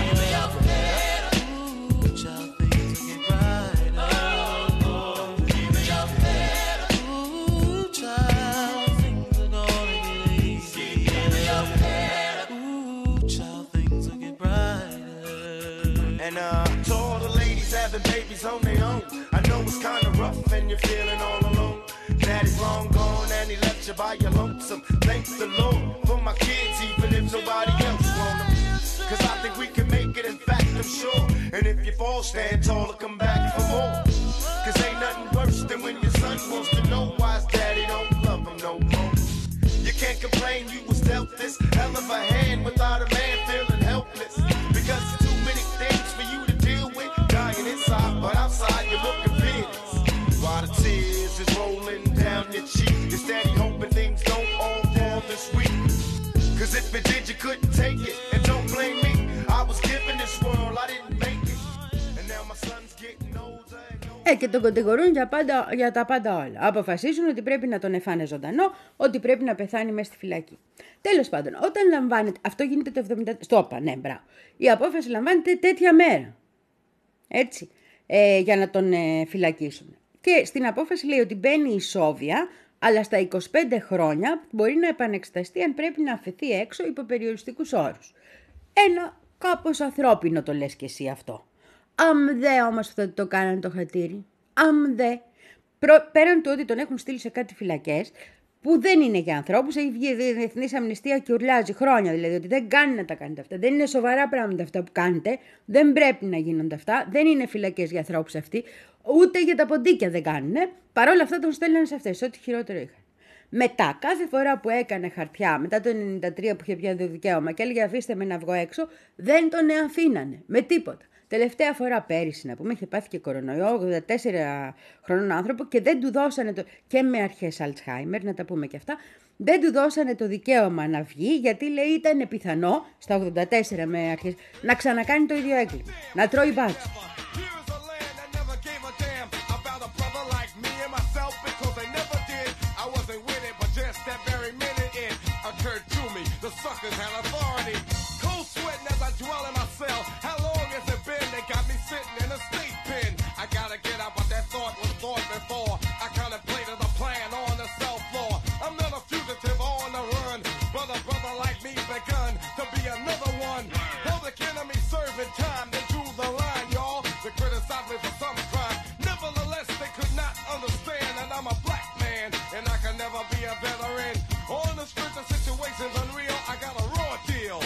child, things will get brighter. Keep your head up. Ooh, child, things are gonna get easy. Keep your head up. Ooh, child, things will get brighter. And uh, to all the ladies having babies on their own, I know it's kind of rough and you're feeling all alone. Daddy's long gone and he left you by your lonesome. Thank the Lord for my kids, even if nobody else want them. Cause I think we can make it, in fact I'm sure. And if you fall, stand tall and come back for more. Cause ain't nothing worse than when your son wants to know why his daddy don't love him no more. You can't complain you was dealt this hell of a hand without a man feeling helpless. Because it's too many things for you to deal with. Dying inside, but outside you're looking fearless. While the tears is rolling down your cheek, you're steady hoping things don't all fall this week. Cause if it did, you couldn't take it. And don't blame me, I was given this world, I didn't make it. And now my son's getting older and older. Ε, και τον κατηγορούν για, πάντα, για τα πάντα όλα. Αποφασίζουν ότι πρέπει να τον εφάνε ζωντανό, ότι πρέπει να πεθάνει μέσα στη φυλακή. Τέλος πάντων, όταν λαμβάνεται. Αυτό γίνεται το εβδομήντα. Στο είπα, ναι, μπράβο. Η απόφαση λαμβάνεται τέτοια μέρα. Έτσι. Ε, για να τον ε, φυλακίσουν. Και στην απόφαση λέει ότι μπαίνει η Σόβια, αλλά στα είκοσι πέντε χρόνια μπορεί να επανεξεταστεί αν πρέπει να αφαιθεί έξω υπό περιοριστικούς όρους. Ένα κάπως ανθρώπινο το λες και εσύ αυτό. Αμ δε όμως αυτό ότι το κάνανε το χατήρι. Αμ δε. Προ... Πέραν του ότι τον έχουν στείλει σε κάτι φυλακές που δεν είναι για ανθρώπους, έχει βγει η Διεθνής Αμνηστία και ουρλιάζει χρόνια, δηλαδή ότι δεν κάνει να τα κάνετε αυτά. Δεν είναι σοβαρά πράγματα αυτά που κάνετε, δεν πρέπει να γίνονται αυτά, δεν είναι φυλακές για ανθρώπους αυτοί, ούτε για τα ποντίκια δεν κάνουν. Παρ' όλα αυτά τον στέλνανε σε αυτές, ό,τι χειρότερο είχαν. Μετά, κάθε φορά που έκανε χαρτιά, μετά το ενενήντα τρία που είχε πια το δικαίωμα και έλεγε αφήστε με να βγω έξω, δεν τον αφήνανε με τίποτα. Τελευταία φορά πέρυσι, να πούμε, είχε πάθει και κορονοϊό, ογδόντα τέσσερα χρονών άνθρωπο και δεν του δώσανε το. Και με αρχές Αλτσχάιμερ, να τα πούμε και αυτά, δεν του δώσανε το δικαίωμα να βγει, γιατί λέει ήταν πιθανό στα ογδόντα τέσσερα με αρχές να ξανακάνει το ίδιο έγκλημα. Να τρώει μπάτσο. suckers had authority. Cold sweating as I dwell in my cell. How long has it been? They got me sitting in a state pen. I gotta get out, but that thought was thought before. I contemplated a plan on the cell floor. I'm not a fugitive on the run. Brother, brother like me begun to be another one. Public enemy serving time. They drew the line, y'all. They criticized me for some crime. Nevertheless, they could not understand that I'm a black man and I can never be a veteran. On the streets of situations unreal, I got a raw deal.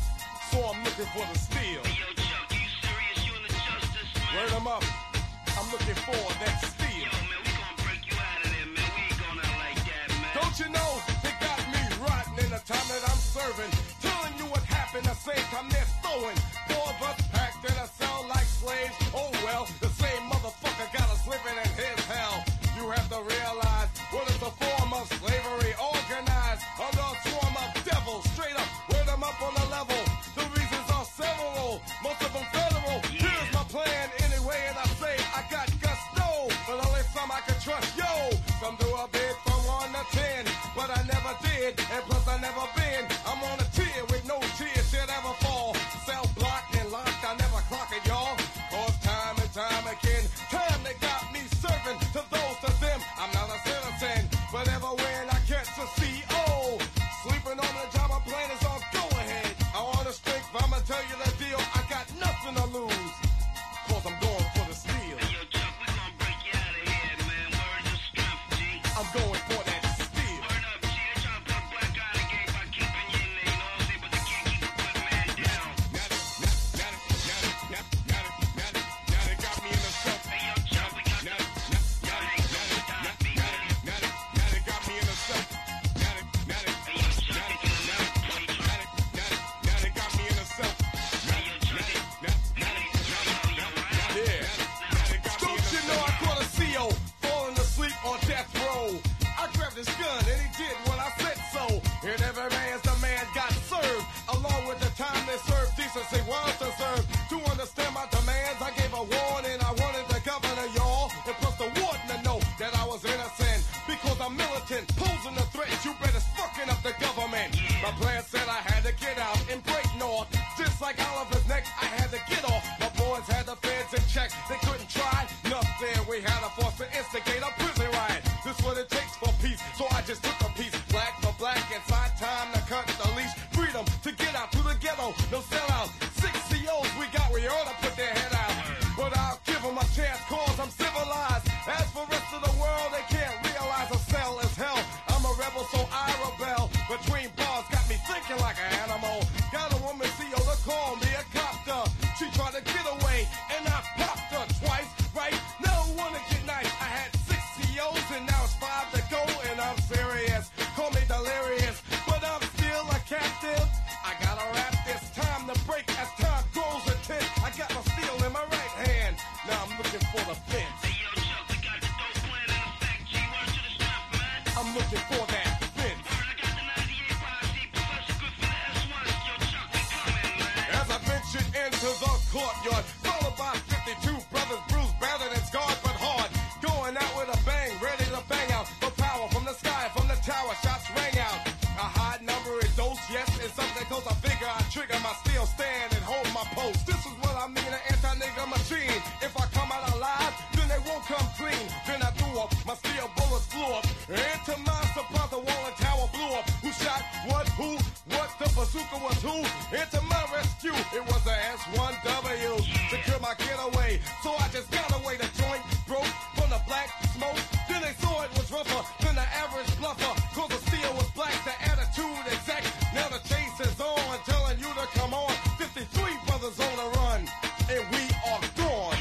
So I'm looking for the steel. Yo, Chuck, you serious? You in the justice, man? Word 'em up. I'm looking for that steel. Yo, man, we gonna break you out of there, man. We ain't going out like that, man. Don't you know they got me rotten in the time that I'm serving? Telling you what happened the same time they're throwing. Four of us packed in a cell like slaves. Oh well, the same motherfucker got us living in his hell. You have to realize what is the form of slavery organized under a swarm of devils. Straight up, word 'em up on the level. The reasons are several, most of them federal. Here's my plan anyway, and I say I got gusto. But only some I can trust, yo. Some do a bid from one to ten, but I never did, and plus I never been. I'm on a tier with no tears should ever fall. Cell blocked and locked, I never clock it, y'all. Cause time and time again, time they got me serving to those to them. I'm not a citizen, but ever when I catch a C O, sleeping on the job, I'm playing is on go ahead. I want to strength, but I'ma tell you the deal. I got nothing to lose, cause I'm going for the steel. Hey, yo, Chuck, we gonna break you out of here, man. Word of strength, G. I'm going for that steel. Word up, G. They tryna put a black eye in the game by keeping you in there, you know what I'm saying? But they can't keep a good man down. Now they, now, now, now, now, now, now, now, now they got me in the cell. Hey, yo, Chuck, we got Now, the... now, now, now, now, now, now, now, now they got me in the cell. Now they, now they, Hey, yo, Chuck, now they they, can now they, wait. now they, now they, now they got me in the cell. Now Hey, yo, they, Chuck, now they... they, now, now they, now they, now they, Yeah. now they got me Don't in the you know I caught a C O falling asleep on death row? I grabbed his gun and he did what I said so. And every man's the man got served. Along with the time they served, decency was to serve. To understand my demands, I gave a warning. I wanted the governor, y'all, and plus the warden to know that I was innocent. Because I'm militant, posing a threat. You better fucking up the government. My plan said I had to get out and break north. Just like Oliver's neck, I had to get off. My boys had the feds in check. They couldn't try nothing. We had a force to instigate a prison riot. This what it takes for peace. So I just took a piece. Black for black, inside time to cut the leash. Freedom to get out to the ghetto. No sellout. Six C Os we got, we ought to put their head out. But I'll give them a chance cause I'm civilized. As for rest of the world, they can't realize a cell is hell. I'm a rebel, so I rebel. Between bars got me thinking like an animal. Got a woman C O to call me a copter. She tried to get away and I popped her twice, right? No one to get nice. I had six C Os and now it's five to go and I'm serious. Call me delirious, but I'm still a captive. I gotta rap this time to break as time grows a tent. I got my steel in my right hand. Now I'm looking for the fence. Hey, yo, Chuck, we got the dope plan in effect, G. Word to the strength, man. I'm looking for that fence. Word, I got the ninety-eight posse. Professor Good for the S ones. Yo, Chuck, we coming, man. As I ventured into the courtyard, followed by fifty-two brothers, bruised, battered, and scarred, but hard. Going out with a bang, ready to bang out. For power from the sky, from the tower, shots rang out. A high number is dose, yes, and something close. I figure I trigger my steel stand and hold my post. This is what I mean, an anti-nigger machine. If I come out alive, then they won't come clean. Then I threw up, my steel bullets flew up. And to my surprise, the wall and tower blew up. Who shot what, who, what, the bazooka was who? And to my rescue, it was the S one W. Secure my getaway, so I just got away. The joint broke from the black smoke. Then they saw it was rougher than the average bluffer. Cause the steel was black, the attitude exact. Now the chase is on, telling you to come on. fifty-three brothers on the run, and we are gone.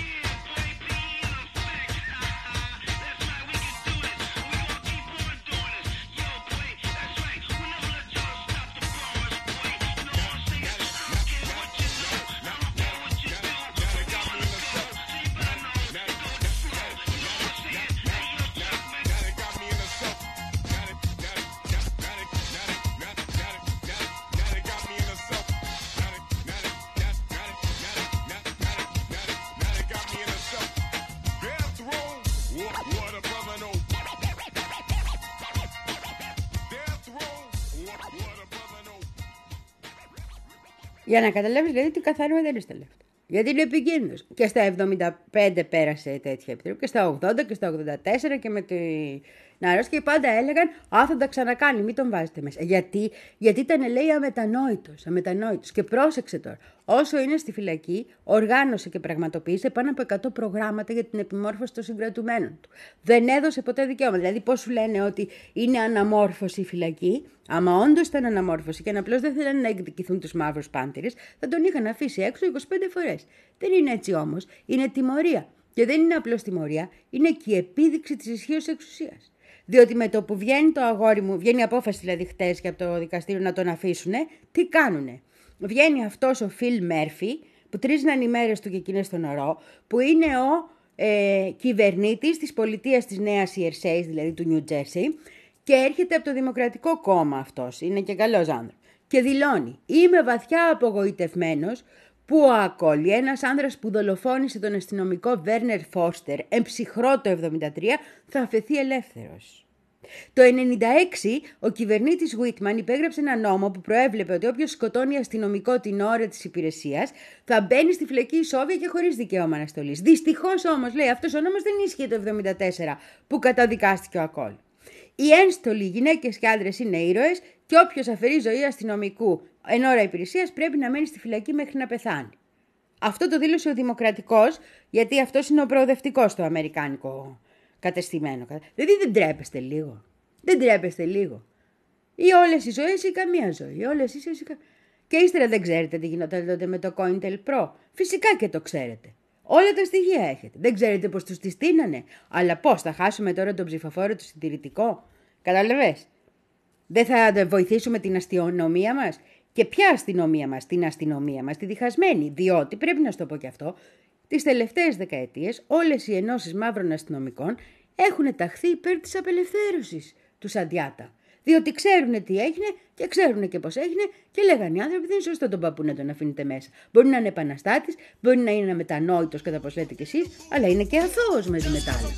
Για να καταλάβεις δηλαδή ότι καθαρό δεν είναι στα λεφτά. Γιατί είναι επικίνδυνος. Και στα εβδομήντα πέντε πέρασε τέτοια επιτροπή και στα ογδόντα και στα ογδόντα τέσσερα και με την αρρώστια και πάντα έλεγαν «Α, θα τα ξανακάνει, μην τον βάζετε μέσα». Γιατί, Γιατί ήταν, λέει, αμετανόητος, αμετανόητος. Και πρόσεξε τώρα, όσο είναι στη φυλακή, οργάνωσε και πραγματοποίησε πάνω από εκατό προγράμματα για την επιμόρφωση των συγκρατουμένων του. Δεν έδωσε ποτέ δικαίωμα. Δηλαδή, πώς σου λένε ότι είναι αναμόρφωση η φυλακή, άμα όντως ήταν αναμόρφωση και αν απλώς δεν θέλανε να εκδικηθούν τους μαύρους πάντηρες, θα τον είχαν αφήσει έξω είκοσι πέντε φορές. Δεν είναι έτσι όμως. Είναι τιμωρία. Και δεν είναι απλώς τιμωρία, είναι και η επίδειξη της ισχύως εξουσίας. Διότι με το που βγαίνει το αγόρι μου, βγαίνει η απόφαση δηλαδή χτες και από το δικαστήριο να τον αφήσουνε, τι κάνουνε. Βγαίνει αυτός ο Φιλ Μέρφυ, που τρίζναν οι μέρες του και εκείνες στον ορό, που είναι ο ε, κυβερνήτης της πολιτείας της Νέας Ιερσέης, δηλαδή του Νιου Τζέρσι, και έρχεται από το Δημοκρατικό Κόμμα αυτός, είναι και καλός άνδρας. Και δηλώνει, είμαι βαθιά απογοητευμένος που ο Ακόλη, ένας άνδρας που δολοφόνησε τον αστυνομικό Βέρνερ Φώστερ, εμψυχρό το εβδομήντα τρία, θα αφαιθεί ελεύθερος. Το ενενήντα έξι, ο κυβερνήτης Γουίτμαν υπέγραψε ένα νόμο που προέβλεπε ότι όποιος σκοτώνει αστυνομικό την ώρα της υπηρεσίας θα μπαίνει στη φυλακή ισόβια και χωρίς δικαίωμα αναστολής. Δυστυχώς όμως, λέει, αυτός ο νόμος δεν ίσχυε το εβδομήντα τέσσερα που καταδικάστηκε ο Ακόλη. Οι ένστολοι γυναίκες και άντρες είναι ήρωες και όποιος αφαιρεί ζωή αστυνομικού εν ώρα υπηρεσίας πρέπει να μένει στη φυλακή μέχρι να πεθάνει. Αυτό το δήλωσε ο Δημοκρατικός, γιατί αυτός είναι ο προοδευτικός στο αμερικάνικο κατεστημένο. Δηλαδή δεν τρέπεστε λίγο. Δεν τρέπεστε λίγο. Ή όλες οι ζωές ή καμία ζωή. Όλες οι ζωές ή κα... Και ύστερα δεν ξέρετε τι γινόταν τότε με το COINTELPRO. Φυσικά και το ξέρετε. Όλα τα στοιχεία έχετε. Δεν ξέρετε πώς τους τη στείνανε. Αλλά πώς θα χάσουμε τώρα τον ψηφοφόρο του συντηρητικό. Καταλαβες. Δεν θα βοηθήσουμε την αστυνομία μας. Και ποια αστυνομία μας, την αστυνομία μας, τη διχασμένη. Διότι, πρέπει να σου το πω και αυτό, τις τελευταίες δεκαετίες όλες οι ενώσεις μαύρων αστυνομικών έχουν ταχθεί υπέρ της απελευθέρωσης του Σαντιάτα. Διότι ξέρουν τι έγινε και ξέρουν και πώς έγινε και λέγανε οι άνθρωποι δεν είναι σωστό τον παππού να τον αφήνετε μέσα. Μπορεί να είναι επαναστάτης, μπορεί να είναι αμετανόητος κατά πώς λέτε κι εσείς, αλλά είναι και αθώος με τη μετάλλα.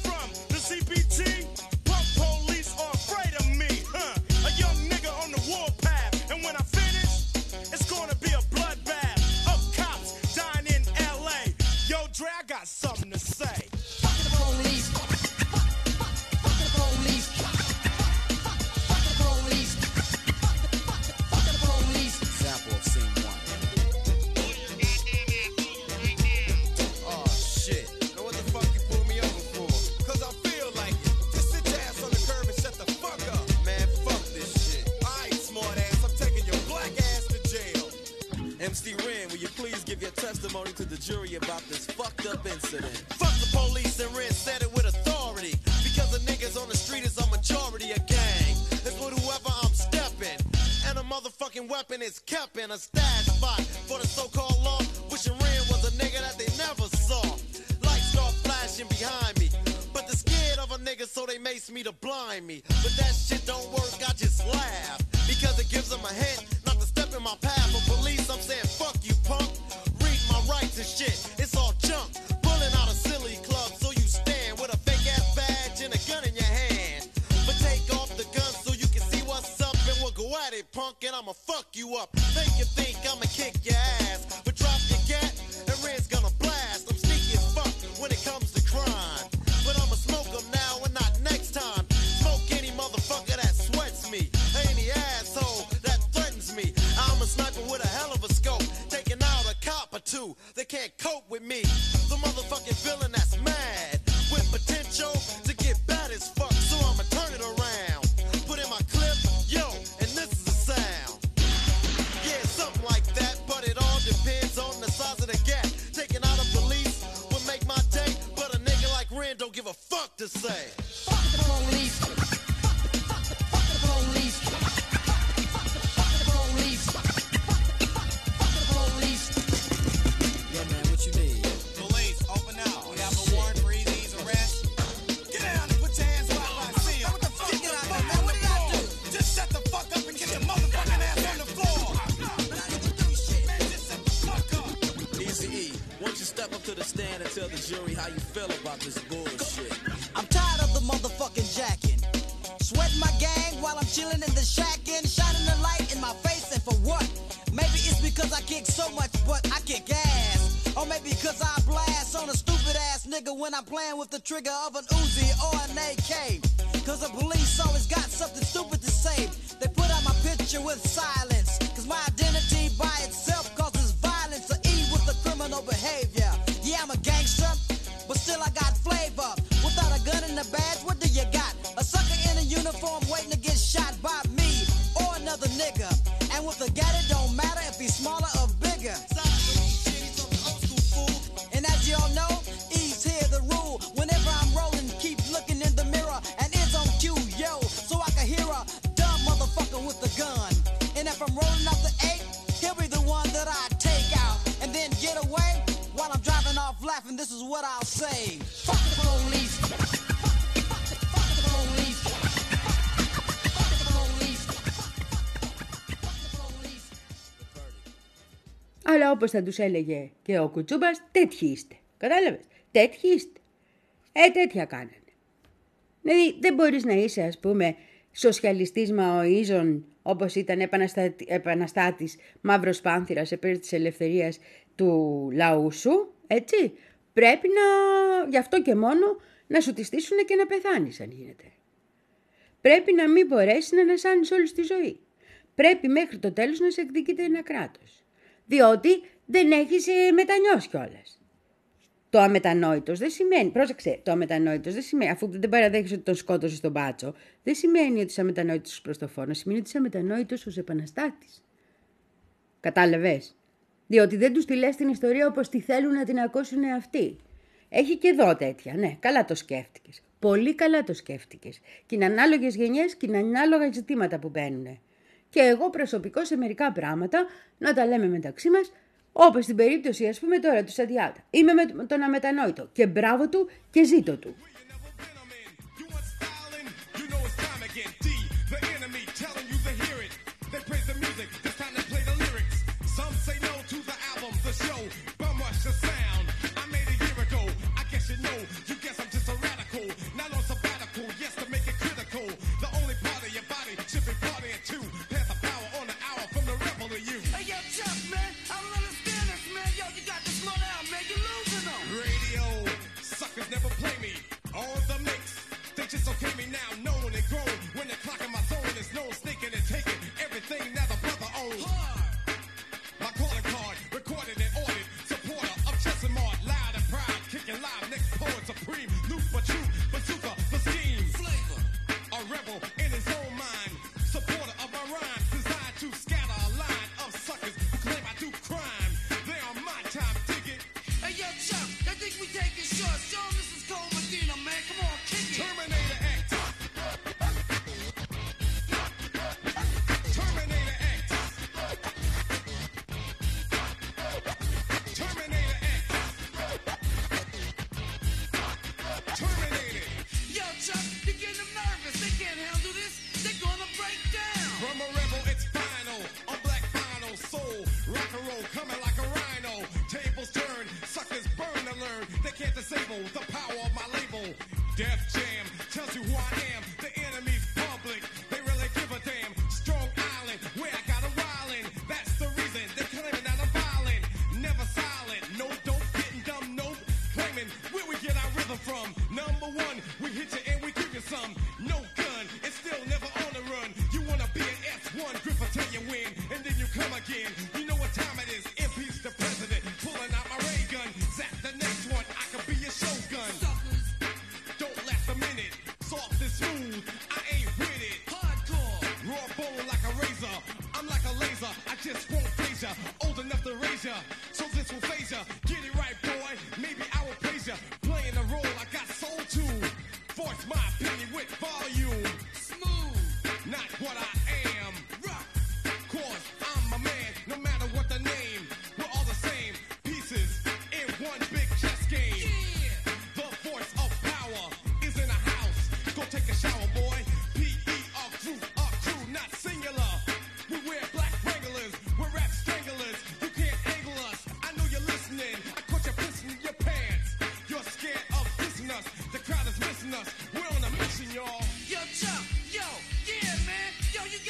I got something to say. Fuck the police. Fuck the police. Fuck the police. Fuck the police. Example of scene one. Oh shit. Now what the fuck you pull me over for? Cause I feel like it. Just sit your ass on the curb and shut the fuck up. Man, fuck this shit. Alright, smart ass. I'm taking your black ass to jail. M C Ren, will you please give your testimony to the jury about this fucked up incident? Fuck the police and Ren said it with authority. Because the niggas on the street is a majority of gang. It's with whoever I'm stepping. And a motherfucking weapon is kept in a stash spot for the so-called law. Wishing Ren was a nigga that they never saw. Lights start flashing behind me. But they're scared of a nigga so they mace me to blind me. But that shit don't work, I just laugh. Because it gives them a hint not to step in my path. For police, I'm saying fuck you punk. Read my rights and shit, it's all junk. Pulling out a silly club so you stand with a fake ass badge and a gun in your hand. But take off the gun so you can see what's up and we'll go at it, punk, and I'ma fuck you up. Make you think I'ma kick your ass. But drop your gat and Red's gonna blast. I'm sneaky as fuck when it comes to crime. But I'ma smoke them now and not next time. Smoke any motherfucker that sweats me. Any asshole that threatens me. I'm a sniper with a hell of a scope. Taking out a cop or two. They can't cope with me. The motherfucking villain that's mad. With potential to get bad as fuck. So I'ma turn it around. Put in my clip, yo, and this is the sound. Yeah, something like that. But it all depends on the size of the gap. Taking out a police would make my day. But a nigga like Ren don't give a fuck to say. Fuck the police. Fuck the police. Fuck the police. Fuck the police. Yeah, man, what you need? Police, open up. We have a warrant for Easy's arrest. Get down and put your hands where I can see 'em. What the fuck? Get out, man. What did I do? Just shut the fuck up and get your motherfucking ass on the floor. Man, just shut the fuck up. Easy E, won't you step up to the stand and tell the jury how you feel about this bullshit? I'm tired of the motherfucking jacking. Sweating my gang while I'm chilling in the shack and shining the light in my face, and for what? Maybe it's because I kick so much, but I kick ass. Or maybe cause I blast on a stupid ass nigga when I'm playing with the trigger of an Uzi or an A K. Cause the police always got something stupid to say. They put out my picture with silence. Cause my identity by itself causes violence or E with the criminal behavior. Yeah, I'm a gangster, but still I got flavor. Without a gun and a badge, what do you got? A sucker in a uniform waiting to get shot by me or another nigga. And with a gat, it don't matter if he's smaller or bigger. And as y'all know, E's here the rule. Whenever I'm rolling, keep looking in the mirror and it's on cue, yo, so I can hear a dumb motherfucker with a gun. And if I'm rolling up the eight, he'll be the one that I take out and then get away while I'm driving off laughing. This is what I'll say: fuck the police. Fuck the police. Fuck the police. Αλλά όπως θα τους έλεγε και ο Κουτσούμπας, τέτοιοι είστε. Κατάλαβες, τέτοιοι είστε. Ε, τέτοια κάνανε. Δηλαδή δεν μπορείς να είσαι, ας πούμε, σοσιαλιστής μαοΐζων, όπως ήταν επαναστάτη, επαναστάτης μαύρος πάνθυρας υπέρ της ελευθερίας του λαού σου, έτσι. Πρέπει να, γι' αυτό και μόνο, να σου τη στήσουν και να πεθάνεις αν γίνεται. Πρέπει να μην μπορέσεις να ανασάνεις όλη τη ζωή. Πρέπει μέχρι το τέλος να σε εκδικείται ένα κράτος. Διότι δεν έχεις μετανιώσει κιόλας. Το αμετανόητος δεν σημαίνει, πρόσεξε, το αμετανόητος δεν σημαίνει, αφού δεν παραδέχεσαι ότι τον σκότωσε στον μπάτσο, δεν σημαίνει ότι είσαι αμετανόητος προς το φόνο, σημαίνει ότι είσαι αμετανόητος ως επαναστάτης. Κατάλαβες. Διότι δεν τους τη λες την ιστορία όπως τη θέλουν να την ακούσουν αυτοί. Έχει και εδώ τέτοια, ναι, καλά το σκέφτηκες. Πολύ καλά το σκέφτηκες. Και είναι ανάλογες γενιές και είναι ανάλογα ζητήματα που μπαίνουν. Και εγώ προσωπικώς σε μερικά πράγματα να τα λέμε μεταξύ μας, όπως στην περίπτωση, ας πούμε, τώρα του Σαντιάτα. Είμαι με τον αμετανόητο και μπράβο του και ζήτω του. Yo, Chuck, yo, yeah, man, yo, you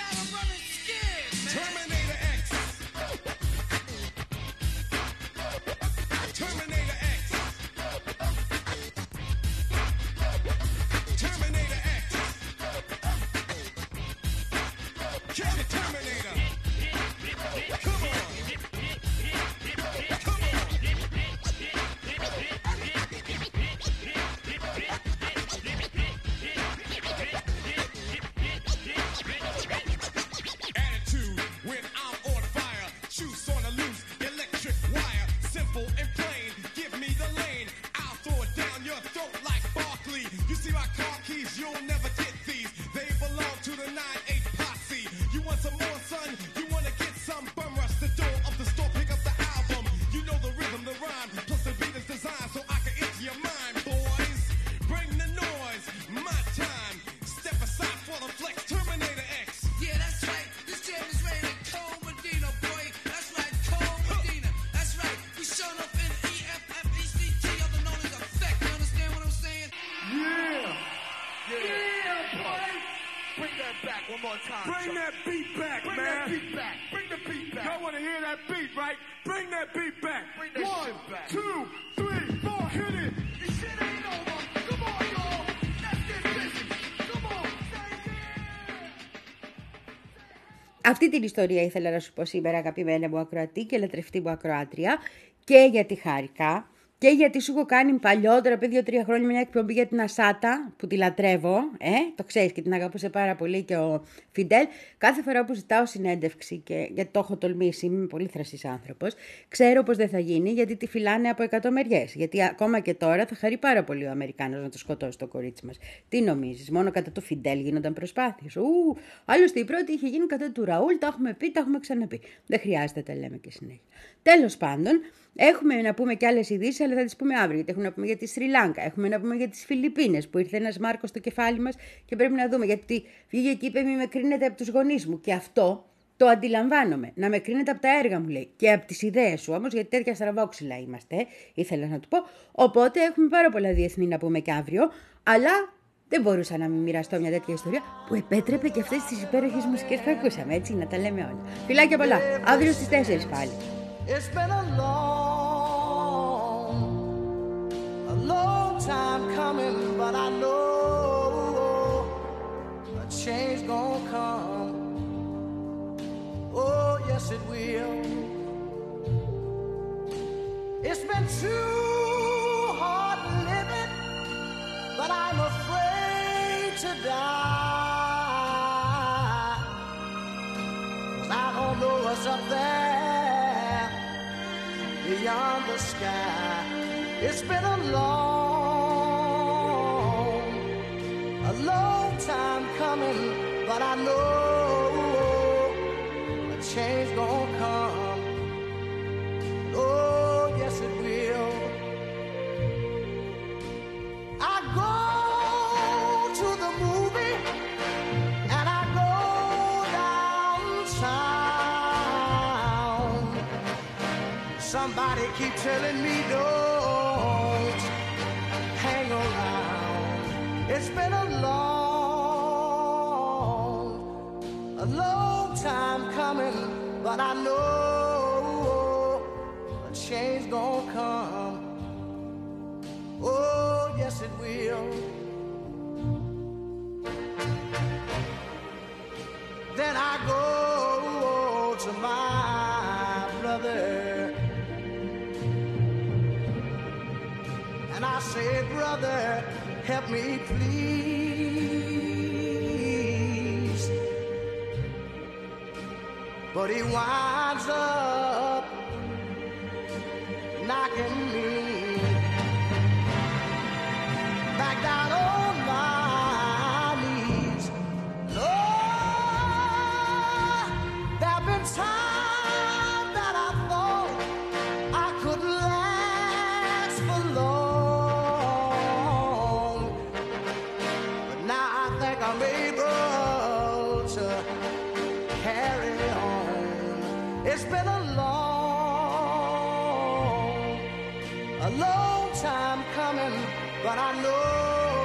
back. One more time. Bring Chuck. that beat back, Bring man. that beat back. Bring the beat back. Y'all want to hear that beat, right? Bring that beat back. Bring that One, shit back. two, three, four, hit it. This shit ain't over. Come on, y'all. Let's get busy. Come on. Say yeah. Αυτή την ιστορία ήθελα να σου πω σήμερα, αγαπημένα μου ακροατή και λατρευτή μου ακροάτρια, και γιατί χάρηκα και γιατί σου έχω κάνει παλιότερα, πριν δύο-τρία χρόνια, μια εκπομπή για την Ασάτα που τη λατρεύω. Ε, το ξέρεις και την αγαπούσε πάρα πολύ και ο Φιντέλ. Κάθε φορά που ζητάω συνέντευξη, και γιατί το έχω τολμήσει, είμαι πολύ θρασής άνθρωπος, ξέρω πως δεν θα γίνει, γιατί τη φυλάνε από εκατομμυριές. Γιατί ακόμα και τώρα θα χαρεί πάρα πολύ ο Αμερικάνος να το σκοτώσει το κορίτσι μας. Τι νομίζεις, μόνο κατά του Φιντέλ γίνονταν προσπάθειες? Ου, άλλωστε η πρώτη είχε γίνει κατά του Ραούλ, τα έχουμε πει, τα έχουμε ξαναπεί. Δεν χρειάζεται, τα λέμε και συνέχεια. Τέλος πάντων, έχουμε να πούμε και άλλες ειδήσεις, αλλά θα τις πούμε αύριο. Γιατί έχουμε να πούμε για τη Σρι Λάγκα, έχουμε να πούμε για τις Φιλιππίνες, που ήρθε ένας Μάρκος στο κεφάλι μας και πρέπει να δούμε. Γιατί βγήκε και είπε: μη με κρίνετε από τους γονείς μου. Και αυτό το αντιλαμβάνομαι. Να με κρίνετε από τα έργα μου, λέει. Και από τις ιδέες σου όμως, γιατί τέτοια στραβόξυλα είμαστε, ήθελα να του πω. Οπότε έχουμε πάρα πολλά διεθνή να πούμε και αύριο, αλλά δεν μπορούσα να μην μοιραστώ μια τέτοια ιστορία που επέτρεπε και αυτές τις υπέροχες μουσικές που ακούσαμε, έτσι, να τα λέμε όλα. Φιλάκια πολλά. Αύριο στις τέσσερις πάλι. It's been a long, a long time coming, but I know a change gonna come. Oh, yes it will. It's been too hard living, but I'm afraid to die. 'Cause I don't know what's up there beyond the sky. It's been a long, a long time coming, but I know a change gonna come. Oh, yes it will. I go to the movie and I go downtown. Somebody keep telling me don't hang around. It's been a long, a long time coming, but I know a change gonna come. Oh, yes it will. Then I go to my brother and I say, brother, help me please. But he winds up knocking me back down on my knees. Lord, there've been times that I thought I could last for long, but now I think I'm able to carry on. It's been a long, a long time coming, but I know